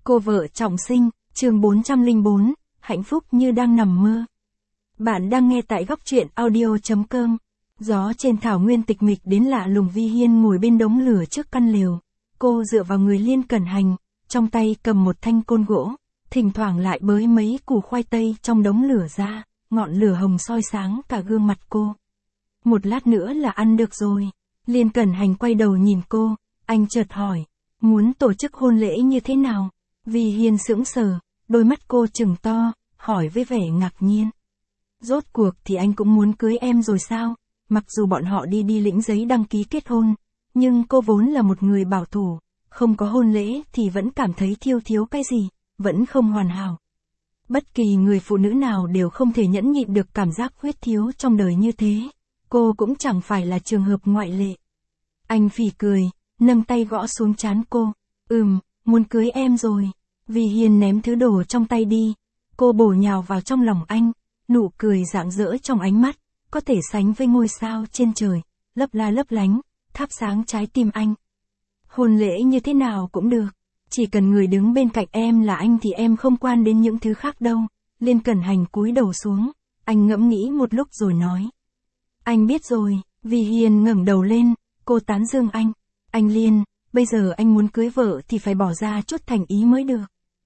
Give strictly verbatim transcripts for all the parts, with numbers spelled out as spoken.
Cô vợ trọng sinh, chương bốn trăm lẻ bốn, hạnh phúc như đang nằm mơ. Bạn đang nghe tại góc truyện audio.com. Gió trên thảo nguyên tịch mịch đến lạ lùng. Vi Hiên ngồi bên đống lửa trước căn lều. Cô dựa vào người Liên Cẩn Hành, trong tay cầm một thanh côn gỗ, thỉnh thoảng lại bới mấy củ khoai tây trong đống lửa ra, ngọn lửa hồng soi sáng cả gương mặt cô. Một lát nữa là ăn được rồi. Liên Cẩn Hành quay đầu nhìn cô, anh chợt hỏi, muốn tổ chức hôn lễ như thế nào? Vi Hiên sững sờ, đôi mắt cô trừng to, hỏi với vẻ ngạc nhiên. Rốt cuộc thì anh cũng muốn cưới em rồi sao? Mặc dù bọn họ đi đi lĩnh giấy đăng ký kết hôn, nhưng cô vốn là một người bảo thủ, không có hôn lễ thì vẫn cảm thấy thiếu thiếu cái gì, vẫn không hoàn hảo. Bất kỳ người phụ nữ nào đều không thể nhẫn nhịn được cảm giác khuyết thiếu trong đời như thế, cô cũng chẳng phải là trường hợp ngoại lệ. Anh phì cười, nâng tay gõ xuống trán cô, ừm, muốn cưới em rồi. Vi Hiên ném thứ đồ trong tay đi, cô bổ nhào vào trong lòng anh, nụ cười rạng rỡ trong ánh mắt, có thể sánh với ngôi sao trên trời, lấp la lấp lánh, thắp sáng trái tim anh. Hôn lễ như thế nào cũng được, chỉ cần người đứng bên cạnh em là anh thì em không quan đến những thứ khác đâu. Liên Cẩn Hành cúi đầu xuống, anh ngẫm nghĩ một lúc rồi nói. Anh biết rồi. Vi Hiên ngẩng đầu lên, cô tán dương anh. Anh Liên, bây giờ anh muốn cưới vợ thì phải bỏ ra chút thành ý mới được.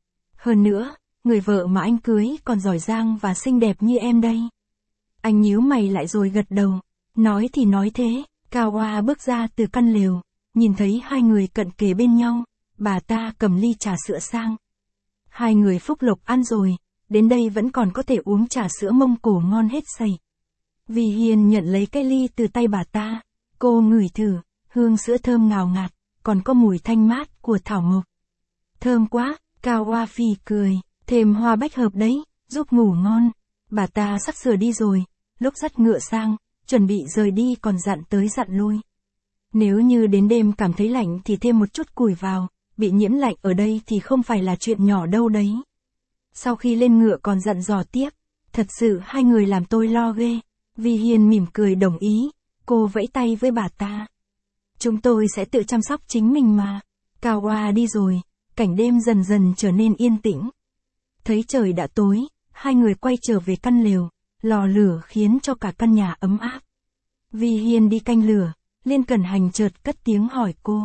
Hơn nữa, người vợ mà anh cưới còn giỏi giang và xinh đẹp như em đây. Anh nhíu mày lại rồi gật đầu. Nói thì nói thế, Cao Hoa bước ra từ căn lều, nhìn thấy hai người cận kề bên nhau, bà ta cầm ly trà sữa sang. Hai người phúc lộc ăn rồi, đến đây vẫn còn có thể uống trà sữa Mông Cổ ngon hết sảy. Vi Hiên nhận lấy cái ly từ tay bà ta, cô ngửi thử, hương sữa thơm ngào ngạt, còn có mùi thanh mát của thảo mộc. Thơm quá. Cao Hoa phì cười, thêm hoa bách hợp đấy, giúp ngủ ngon. Bà ta sắp sửa đi rồi, lúc dắt ngựa sang, chuẩn bị rời đi còn dặn tới dặn lui. Nếu như đến đêm cảm thấy lạnh thì thêm một chút củi vào, bị nhiễm lạnh ở đây thì không phải là chuyện nhỏ đâu đấy. Sau khi lên ngựa còn dặn dò tiếp, thật sự hai người làm tôi lo ghê. Vi Hiên mỉm cười đồng ý, cô vẫy tay với bà ta. Chúng tôi sẽ tự chăm sóc chính mình mà. Cao Hoa đi rồi. Cảnh đêm dần dần trở nên yên tĩnh. Thấy trời đã tối, hai người quay trở về căn lều, lò lửa khiến cho cả căn nhà ấm áp. Vi Hiên đi canh lửa, Liên Cẩn Hành chợt cất tiếng hỏi cô.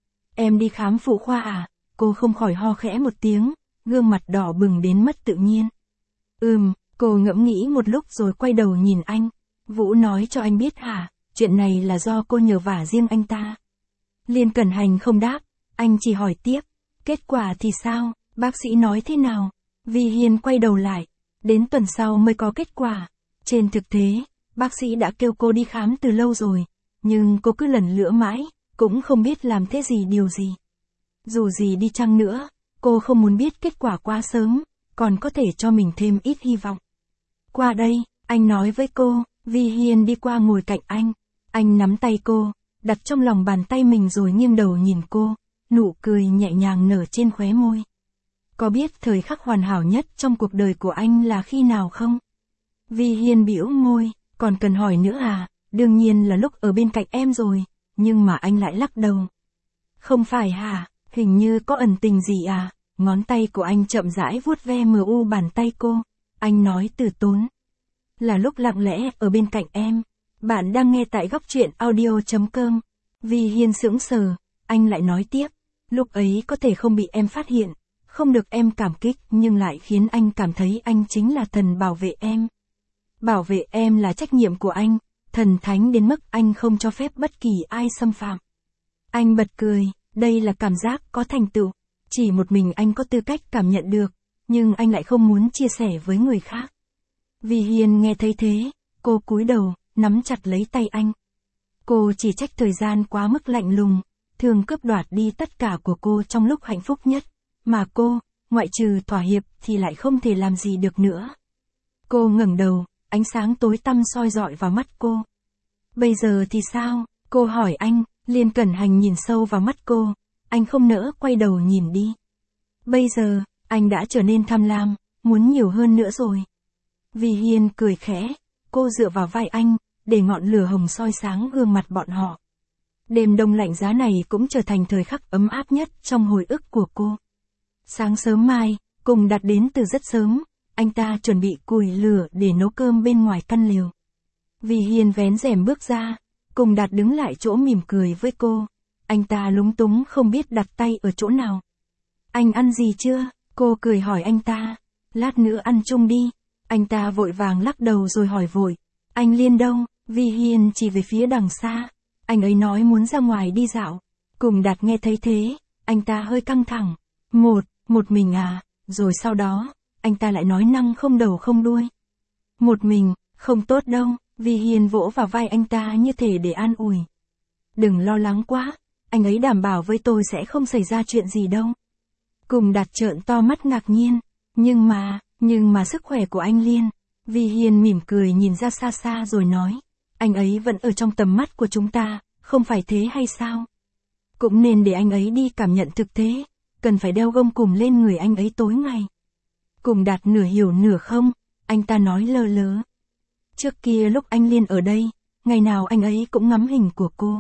Em đi khám phụ khoa à? Cô không khỏi ho khẽ một tiếng, gương mặt đỏ bừng đến mất tự nhiên. Ừm, cô ngẫm nghĩ một lúc rồi quay đầu nhìn anh. Vũ nói cho anh biết hả? Chuyện này là do cô nhờ vả riêng anh ta. Liên Cẩn Hành không đáp, anh chỉ hỏi tiếp. Kết quả thì sao, bác sĩ nói thế nào? Vi Hiên quay đầu lại, đến tuần sau mới có kết quả. Trên thực tế, bác sĩ đã kêu cô đi khám từ lâu rồi, nhưng cô cứ lần lữa mãi, cũng không biết làm thế gì điều gì. Dù gì đi chăng nữa, cô không muốn biết kết quả quá sớm, còn có thể cho mình thêm ít hy vọng. Qua đây, anh nói với cô. Vi Hiên đi qua ngồi cạnh anh, anh nắm tay cô, đặt trong lòng bàn tay mình rồi nghiêng đầu nhìn cô. Nụ cười nhẹ nhàng nở trên khóe môi. Có biết thời khắc hoàn hảo nhất trong cuộc đời của anh là khi nào không? Vi Hiên bĩu môi, còn cần hỏi nữa à? Đương nhiên là lúc ở bên cạnh em rồi, nhưng mà anh lại lắc đầu. Không phải hả? Hình như có ẩn tình gì à? Ngón tay của anh chậm rãi vuốt ve mờ u bàn tay cô. Anh nói từ tốn. Là lúc lặng lẽ ở bên cạnh em. Bạn đang nghe tại góc truyện audio.com. Vi Hiên sững sờ, anh lại nói tiếp. Lúc ấy có thể không bị em phát hiện, không được em cảm kích nhưng lại khiến anh cảm thấy anh chính là thần bảo vệ em. Bảo vệ em là trách nhiệm của anh, thần thánh đến mức anh không cho phép bất kỳ ai xâm phạm. Anh bật cười, đây là cảm giác có thành tựu, chỉ một mình anh có tư cách cảm nhận được, nhưng anh lại không muốn chia sẻ với người khác. Vi Hiên nghe thấy thế, cô cúi đầu, nắm chặt lấy tay anh. Cô chỉ trách thời gian quá mức lạnh lùng, thường cướp đoạt đi tất cả của cô trong lúc hạnh phúc nhất, mà cô, ngoại trừ thỏa hiệp thì lại không thể làm gì được nữa. Cô ngẩng đầu, ánh sáng tối tăm soi rọi vào mắt cô. Bây giờ thì sao? Cô hỏi anh. Liên Cẩn Hành nhìn sâu vào mắt cô, anh không nỡ quay đầu nhìn đi. Bây giờ, anh đã trở nên tham lam, muốn nhiều hơn nữa rồi. Vi Hiên cười khẽ, cô dựa vào vai anh, để ngọn lửa hồng soi sáng gương mặt bọn họ. Đêm đông lạnh giá này cũng trở thành thời khắc ấm áp nhất trong hồi ức của cô. Sáng sớm mai, Cùng Đạt đến từ rất sớm, anh ta chuẩn bị củi lửa để nấu cơm bên ngoài căn lều. Vì Hiền vén rèm bước ra, Cùng Đạt đứng lại chỗ mỉm cười với cô. Anh ta lúng túng không biết đặt tay ở chỗ nào. Anh ăn gì chưa? Cô cười hỏi anh ta. Lát nữa ăn chung đi. Anh ta vội vàng lắc đầu rồi hỏi vội. Anh Liên đâu? Vì Hiền chỉ về phía đằng xa. Anh ấy nói muốn ra ngoài đi dạo. Cùng Đạt nghe thấy thế, anh ta hơi căng thẳng. Một, một mình à? Rồi sau đó, anh ta lại nói năng không đầu không đuôi. Một mình, không tốt đâu. Vì Hiền vỗ vào vai anh ta như thể để an ủi. Đừng lo lắng quá, anh ấy đảm bảo với tôi sẽ không xảy ra chuyện gì đâu. Cùng Đạt trợn to mắt ngạc nhiên. Nhưng mà, nhưng mà sức khỏe của anh Liên. Vì Hiền mỉm cười nhìn ra xa xa rồi nói. Anh ấy vẫn ở trong tầm mắt của chúng ta, không phải thế hay sao? Cũng nên để anh ấy đi cảm nhận thực tế, cần phải đeo gông cùm lên người anh ấy tối ngày. Cùng Đạt nửa hiểu nửa không, anh ta nói lơ lớ. Trước kia lúc anh Liên ở đây, ngày nào anh ấy cũng ngắm hình của cô.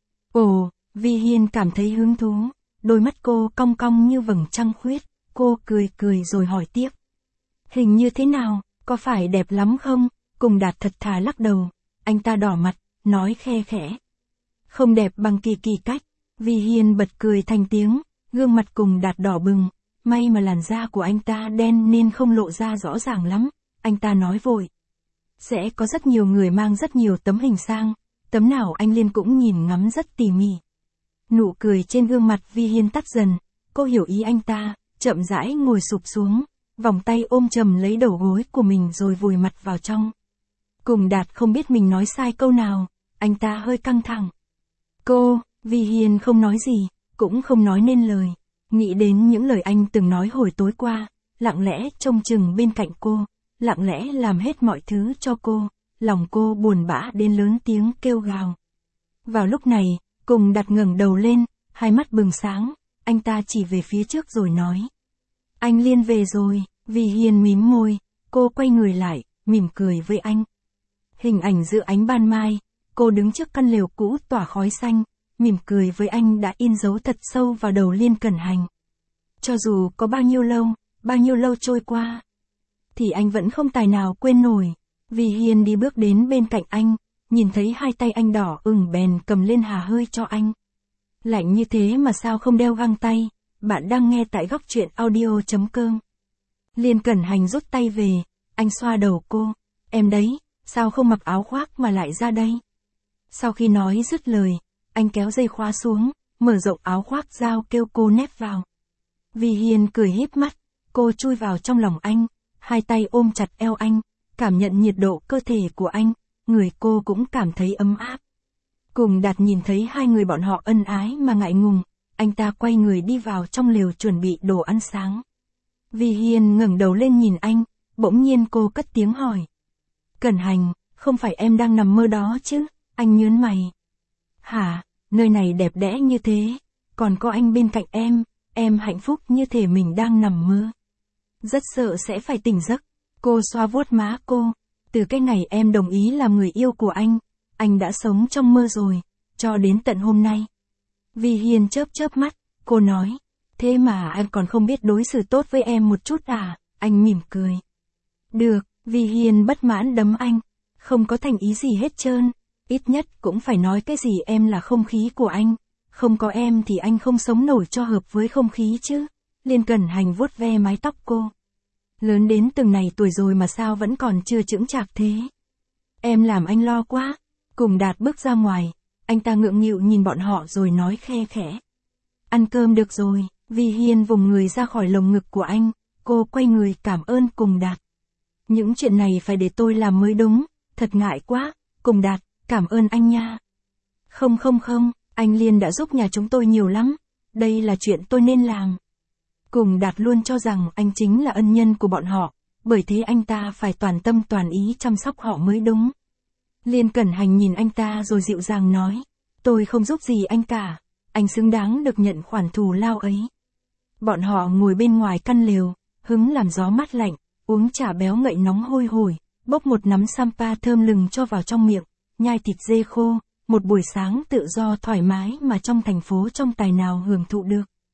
Ồ, Vi Hiên cảm thấy hứng thú, đôi mắt cô cong cong như vầng trăng khuyết, cô cười cười rồi hỏi tiếp. Hình như thế nào, có phải đẹp lắm không? Cùng Đạt thật thà lắc đầu, anh ta đỏ mặt, nói khe khẽ. Không đẹp bằng Kỳ Kỳ cách. Vi Hiên bật cười thành tiếng, gương mặt Cùng Đạt đỏ bừng, may mà làn da của anh ta đen nên không lộ ra rõ ràng lắm, anh ta nói vội. Sẽ có rất nhiều người mang rất nhiều tấm hình sang, tấm nào anh Liên cũng nhìn ngắm rất tỉ mỉ. Nụ cười trên gương mặt Vi Hiên tắt dần, cô hiểu ý anh ta, chậm rãi ngồi sụp xuống, vòng tay ôm chầm lấy đầu gối của mình rồi vùi mặt vào trong. Cùng Đạt không biết mình nói sai câu nào, anh ta hơi căng thẳng. Cô, Vi Hiên không nói gì, cũng không nói nên lời, nghĩ đến những lời anh từng nói hồi tối qua, lặng lẽ trông chừng bên cạnh cô, lặng lẽ làm hết mọi thứ cho cô, lòng cô buồn bã đến lớn tiếng kêu gào. Vào lúc này, Cùng Đạt ngẩng đầu lên, hai mắt bừng sáng, anh ta chỉ về phía trước rồi nói. Anh Liên về rồi. Vi Hiên mím môi, cô quay người lại, mỉm cười với anh. Hình ảnh giữa ánh ban mai, cô đứng trước căn lều cũ tỏa khói xanh, mỉm cười với anh đã in dấu thật sâu vào đầu Liên Cẩn Hành. Cho dù có bao nhiêu lâu, bao nhiêu lâu trôi qua, thì anh vẫn không tài nào quên nổi. Vi Hiên đi bước đến bên cạnh anh, nhìn thấy hai tay anh đỏ ửng bèn cầm lên hà hơi cho anh. Lạnh như thế mà sao không đeo găng tay? Bạn đang nghe tại góc truyện audio chấm com. Liên Cẩn Hành rút tay về, anh xoa đầu cô. Em đấy, sao không mặc áo khoác mà lại ra đây? Sau khi nói dứt lời, anh kéo dây khóa xuống, mở rộng áo khoác giao kêu cô nép vào. Vi Hiên cười híp mắt, cô chui vào trong lòng anh, hai tay ôm chặt eo anh, cảm nhận nhiệt độ cơ thể của anh, người cô cũng cảm thấy ấm áp. Cùng Đạt nhìn thấy hai người bọn họ ân ái mà ngại ngùng, anh ta quay người đi vào trong lều chuẩn bị đồ ăn sáng. Vi Hiên ngẩng đầu lên nhìn anh, bỗng nhiên cô cất tiếng hỏi. Cẩn Hành, không phải em đang nằm mơ đó chứ? Anh nhớn mày. Hả, nơi này đẹp đẽ như thế, còn có anh bên cạnh em, em hạnh phúc như thể mình đang nằm mơ. Rất sợ sẽ phải tỉnh giấc. Cô xoa vuốt má cô. Từ cái ngày em đồng ý làm người yêu của anh, anh đã sống trong mơ rồi, cho đến tận hôm nay. Vi Hiên chớp chớp mắt, cô nói. Thế mà anh còn không biết đối xử tốt với em một chút à? Anh mỉm cười. Được, Vi Hiên bất mãn đấm anh. Không có thành ý gì hết trơn. Ít nhất cũng phải nói cái gì em là không khí của anh. Không có em thì anh không sống nổi cho hợp với không khí chứ. Liên Cẩn Hành vuốt ve mái tóc cô. Lớn đến từng này tuổi rồi mà sao vẫn còn chưa chững chạc thế? Em làm anh lo quá. Cùng Đạt bước ra ngoài. Anh ta ngượng nghịu nhìn bọn họ rồi nói khe khẽ. Ăn cơm được rồi. Vi Hiên vùng người ra khỏi lồng ngực của anh. Cô quay người cảm ơn Cùng Đạt. Những chuyện này phải để tôi làm mới đúng. Thật ngại quá. Cùng Đạt, cảm ơn anh nha. Không không không, anh Liên đã giúp nhà chúng tôi nhiều lắm. Đây là chuyện tôi nên làm. Cùng Đạt luôn cho rằng anh chính là ân nhân của bọn họ. Bởi thế anh ta phải toàn tâm toàn ý chăm sóc họ mới đúng. Liên Cẩn Hành nhìn anh ta rồi dịu dàng nói. Tôi không giúp gì anh cả. Anh xứng đáng được nhận khoản thù lao ấy. Bọn họ ngồi bên ngoài căn lều, hứng làm gió mát lạnh, uống trà béo ngậy nóng hôi hổi, bốc một nắm sampa thơm lừng cho vào trong miệng, nhai thịt dê khô, một buổi sáng tự do thoải mái mà trong thành phố trong tài nào hưởng thụ được.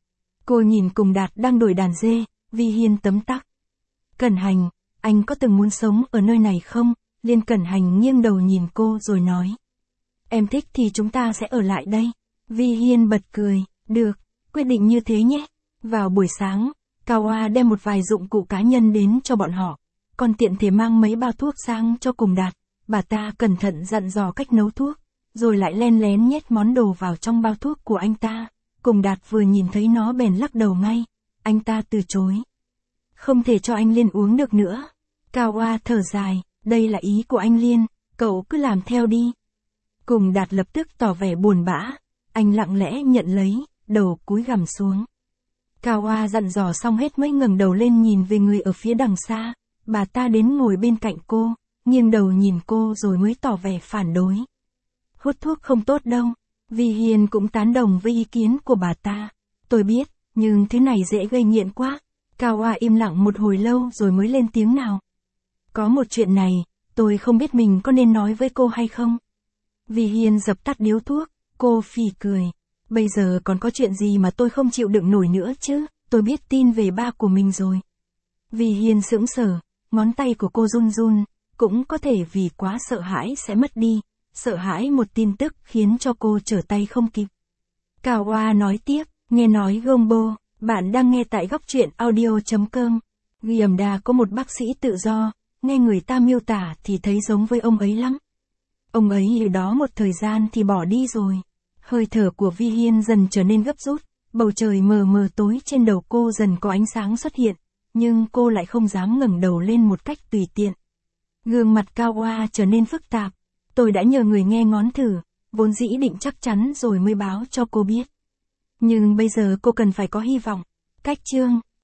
Cô nhìn Cùng Đạt đang đổi đàn dê, Vi Hiên tấm tắc. Cẩn Hành, anh có từng muốn sống ở nơi này không? Liên Cẩn Hành nghiêng đầu nhìn cô rồi nói. Em thích thì chúng ta sẽ ở lại đây. Vi Hiên bật cười, được, quyết định như thế nhé. Vào buổi sáng, Cao Oa đem một vài dụng cụ cá nhân đến cho bọn họ, còn tiện thể mang mấy bao thuốc sang cho Cùng Đạt. Bà ta cẩn thận dặn dò cách nấu thuốc, rồi lại len lén nhét món đồ vào trong bao thuốc của anh ta. Cùng Đạt vừa nhìn thấy nó bèn lắc đầu ngay, anh ta từ chối. Không thể cho anh Liên uống được nữa. Cao Oa thở dài, đây là ý của anh Liên, cậu cứ làm theo đi. Cùng Đạt lập tức tỏ vẻ buồn bã, anh lặng lẽ nhận lấy, đầu cúi gằm xuống. Cao Oa dặn dò xong hết mới ngẩng đầu lên nhìn về người ở phía đằng xa, bà ta đến ngồi bên cạnh cô, nghiêng đầu nhìn cô rồi mới tỏ vẻ phản đối. Hút thuốc không tốt đâu. Vi Hiên cũng tán đồng với ý kiến của bà ta. Tôi biết, nhưng thứ này dễ gây nghiện quá. Cao Oa im lặng một hồi lâu rồi mới lên tiếng nào. Có một chuyện này, tôi không biết mình có nên nói với cô hay không. Vi Hiên dập tắt điếu thuốc, cô phì cười. Bây giờ còn có chuyện gì mà tôi không chịu đựng nổi nữa chứ, tôi biết tin về ba của mình rồi. Vi Hiên sững sờ, ngón tay của cô run run, cũng có thể vì quá sợ hãi sẽ mất đi. Sợ hãi một tin tức khiến cho cô trở tay không kịp. Cao Oa nói tiếp, nghe nói Gombo, bạn đang nghe tại góc truyện audio chấm com. Gyamda có một bác sĩ tự do, nghe người ta miêu tả thì thấy giống với ông ấy lắm. Ông ấy ở đó một thời gian thì bỏ đi rồi. Hơi thở của Vi Hiên dần trở nên gấp rút, bầu trời mờ mờ tối trên đầu cô dần có ánh sáng xuất hiện, nhưng cô lại không dám ngẩng đầu lên một cách tùy tiện. Gương mặt Cao Oa trở nên phức tạp. Tôi đã nhờ người nghe ngón thử, vốn dĩ định chắc chắn rồi mới báo cho cô biết. Nhưng bây giờ cô cần phải có hy vọng. Cách chương